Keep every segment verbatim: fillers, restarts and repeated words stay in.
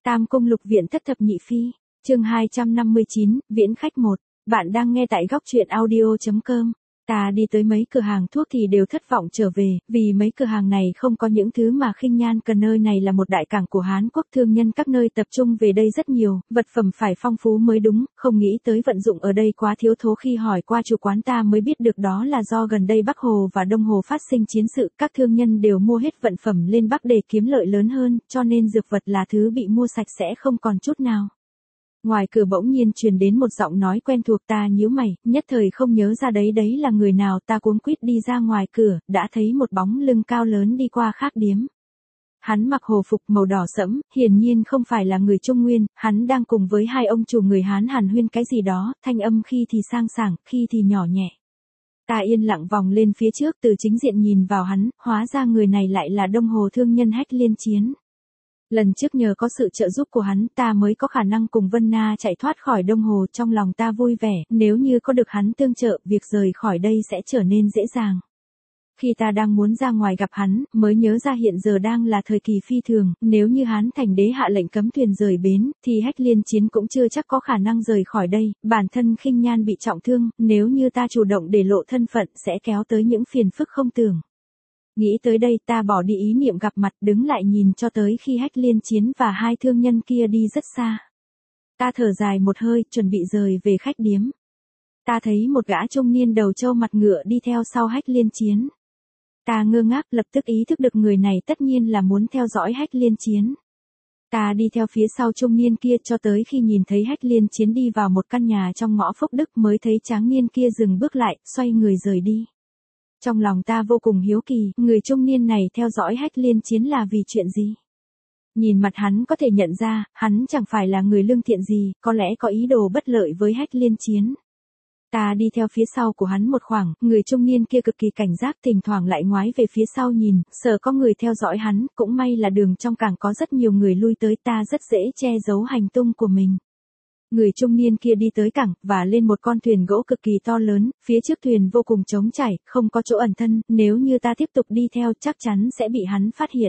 Tam Cung Lục Viện Thất Thập Nhị Phi, chương hai trăm năm mươi chín, Viễn Khách một. Bạn đang nghe tại góc truyện audio chấm com. Ta đi tới mấy cửa hàng thuốc thì đều thất vọng trở về, vì mấy cửa hàng này không có những thứ mà Khinh Nhan cần. Nơi này là một đại cảng của Hán Quốc, thương nhân các nơi tập trung về đây rất nhiều, vật phẩm phải phong phú mới đúng, không nghĩ tới vận dụng ở đây quá thiếu thốn. Khi hỏi qua chủ quán ta mới biết được đó là do gần đây Bắc Hồ và Đông Hồ phát sinh chiến sự, các thương nhân đều mua hết vận phẩm lên Bắc để kiếm lợi lớn hơn, cho nên dược vật là thứ bị mua sạch sẽ không còn chút nào. Ngoài cửa bỗng nhiên truyền đến một giọng nói quen thuộc, ta nhíu mày, nhất thời không nhớ ra đấy đấy là người nào. Ta cuống quýt đi ra ngoài cửa, đã thấy một bóng lưng cao lớn đi qua khác điếm. Hắn mặc hồ phục màu đỏ sẫm, hiển nhiên không phải là người Trung Nguyên, hắn đang cùng với hai ông chủ người Hán hàn huyên cái gì đó, thanh âm khi thì sang sảng, khi thì nhỏ nhẹ. Ta yên lặng vòng lên phía trước, từ chính diện nhìn vào hắn, hóa ra người này lại là Đông Hồ thương nhân Hách Liên Chiến. Lần trước nhờ có sự trợ giúp của hắn ta mới có khả năng cùng Vân Na chạy thoát khỏi Đông Hồ. Trong lòng ta vui vẻ, nếu như có được hắn tương trợ, việc rời khỏi đây sẽ trở nên dễ dàng. Khi ta đang muốn ra ngoài gặp hắn, mới nhớ ra hiện giờ đang là thời kỳ phi thường, nếu như Hán Thành Đế hạ lệnh cấm thuyền rời bến, thì Hách Liên Chiến cũng chưa chắc có khả năng rời khỏi đây. Bản thân Khinh Nhan bị trọng thương, nếu như ta chủ động để lộ thân phận sẽ kéo tới những phiền phức không tưởng. Nghĩ tới đây ta bỏ đi ý niệm gặp mặt, đứng lại nhìn cho tới khi Hách Liên Chiến và hai thương nhân kia đi rất xa. Ta thở dài một hơi, chuẩn bị rời về khách điếm. Ta thấy một gã trung niên đầu trâu mặt ngựa đi theo sau Hách Liên Chiến. Ta ngơ ngác, lập tức ý thức được người này tất nhiên là muốn theo dõi Hách Liên Chiến. Ta đi theo phía sau trung niên kia cho tới khi nhìn thấy Hách Liên Chiến đi vào một căn nhà trong ngõ Phúc Đức mới thấy tráng niên kia dừng bước lại, xoay người rời đi. Trong lòng ta vô cùng hiếu kỳ, người trung niên này theo dõi Hách Liên Chiến là vì chuyện gì? Nhìn mặt hắn có thể nhận ra, hắn chẳng phải là người lương thiện gì, có lẽ có ý đồ bất lợi với Hách Liên Chiến. Ta đi theo phía sau của hắn một khoảng, người trung niên kia cực kỳ cảnh giác, thỉnh thoảng lại ngoái về phía sau nhìn, sợ có người theo dõi hắn, cũng may là đường trong cảng có rất nhiều người lui tới, ta rất dễ che giấu hành tung của mình. Người trung niên kia đi tới cảng, và lên một con thuyền gỗ cực kỳ to lớn, phía trước thuyền vô cùng trống trải, không có chỗ ẩn thân, nếu như ta tiếp tục đi theo chắc chắn sẽ bị hắn phát hiện.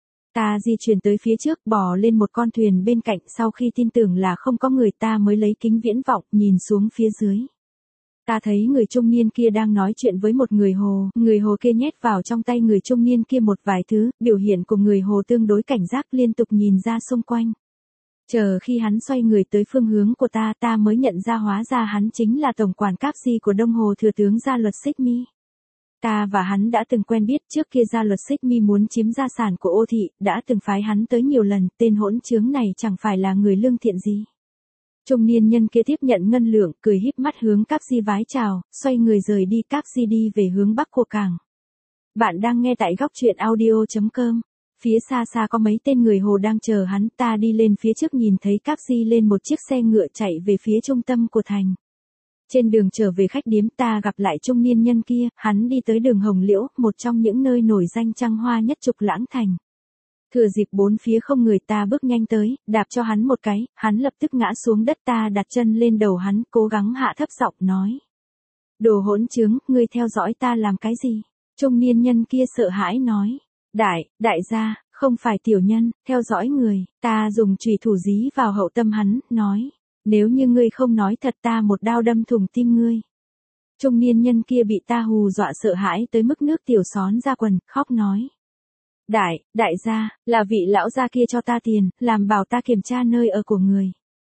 Ta di chuyển tới phía trước, bò lên một con thuyền bên cạnh, sau khi tin tưởng là không có người ta mới lấy kính viễn vọng, nhìn xuống phía dưới. Ta thấy người trung niên kia đang nói chuyện với một người Hồ, người Hồ kia nhét vào trong tay người trung niên kia một vài thứ, biểu hiện của người Hồ tương đối cảnh giác, liên tục nhìn ra xung quanh. Chờ khi hắn xoay người tới phương hướng của ta, ta mới nhận ra hóa ra hắn chính là tổng quản Cáp Di của Đông Hồ thừa tướng Gia Luật Xích Mi. Ta và hắn đã từng quen biết, trước kia Gia Luật Xích Mi muốn chiếm gia sản của Ô thị, đã từng phái hắn tới nhiều lần, tên hỗn trướng này chẳng phải là người lương thiện gì. Trung niên nhân kia tiếp nhận ngân lượng, cười híp mắt hướng Cáp Di vái chào, xoay người rời đi. Cáp Di đi về hướng bắc của cảng. Bạn đang nghe tại góc truyện audio chấm com. Phía xa xa có mấy tên người Hồ đang chờ hắn, ta đi lên phía trước nhìn thấy Cáp Di lên một chiếc xe ngựa chạy về phía trung tâm của thành. Trên đường trở về khách điếm ta gặp lại trung niên nhân kia, hắn đi tới đường Hồng Liễu, một trong những nơi nổi danh trăng hoa nhất Trục Lãng Thành. Thừa dịp bốn phía không người ta bước nhanh tới, đạp cho hắn một cái, hắn lập tức ngã xuống đất. Ta đặt chân lên đầu hắn, cố gắng hạ thấp giọng nói. Đồ hỗn trướng, ngươi theo dõi ta làm cái gì? Trung niên nhân kia sợ hãi nói. Đại, đại gia, không phải tiểu nhân, theo dõi người. Ta dùng chùy thủ dí vào hậu tâm hắn, nói. Nếu như ngươi không nói thật ta một đao đâm thủng tim ngươi. Trung niên nhân kia bị ta hù dọa sợ hãi tới mức nước tiểu xón ra quần, khóc nói. Đại, đại gia, là vị lão gia kia cho ta tiền, làm bảo ta kiểm tra nơi ở của người.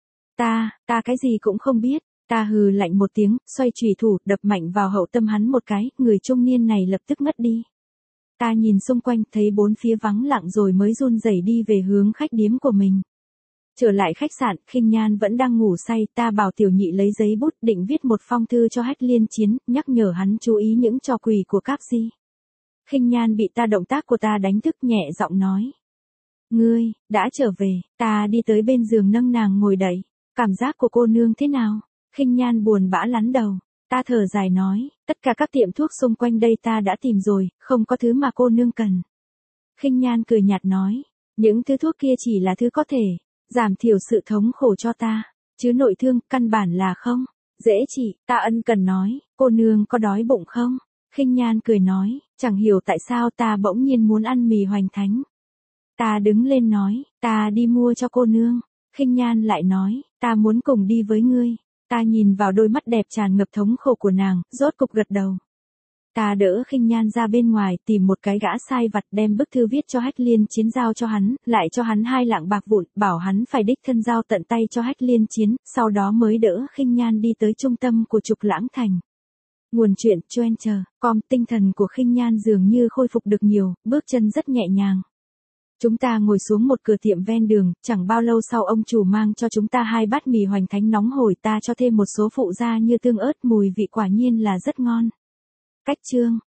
Ta, ta cái gì cũng không biết. Ta hừ lạnh một tiếng, xoay chùy thủ, đập mạnh vào hậu tâm hắn một cái, người trung niên này lập tức ngất đi. Ta nhìn xung quanh, thấy bốn phía vắng lặng rồi mới run rẩy đi về hướng khách điếm của mình. Trở lại khách sạn, Khinh Nhan vẫn đang ngủ say, ta bảo Tiểu Nhị lấy giấy bút định viết một phong thư cho Hách Liên Chiến, nhắc nhở hắn chú ý những trò quỷ của Cáp Di. Khinh Nhan bị ta động tác của ta đánh thức, nhẹ giọng nói. Ngươi, đã trở về. Ta đi tới bên giường nâng nàng ngồi dậy. Cảm giác của cô nương thế nào? Khinh Nhan buồn bã lắn đầu. Ta thở dài nói, tất cả các tiệm thuốc xung quanh đây ta đã tìm rồi, không có thứ mà cô nương cần. Khinh Nhan cười nhạt nói, những thứ thuốc kia chỉ là thứ có thể giảm thiểu sự thống khổ cho ta, chứ nội thương căn bản là không dễ trị. Ta ân cần nói, cô nương có đói bụng không? Khinh Nhan cười nói, chẳng hiểu tại sao ta bỗng nhiên muốn ăn mì hoành thánh. Ta đứng lên nói, ta đi mua cho cô nương. Khinh Nhan lại nói, ta muốn cùng đi với ngươi. Ta nhìn vào đôi mắt đẹp tràn ngập thống khổ của nàng, rốt cục gật đầu. Ta đỡ Khinh Nhan ra bên ngoài, tìm một cái gã sai vặt đem bức thư viết cho Hách Liên Chiến giao cho hắn, lại cho hắn hai lạng bạc vụn, bảo hắn phải đích thân giao tận tay cho Hách Liên Chiến, sau đó mới đỡ Khinh Nhan đi tới trung tâm của Trục Lãng Thành. Nguồn chuyện Choen chờ, com tinh thần của Khinh Nhan dường như khôi phục được nhiều, bước chân rất nhẹ nhàng. Chúng ta ngồi xuống một cửa tiệm ven đường, chẳng bao lâu sau ông chủ mang cho chúng ta hai bát mì hoành thánh nóng hổi, ta cho thêm một số phụ gia như tương ớt, mùi vị quả nhiên là rất ngon. Cách chương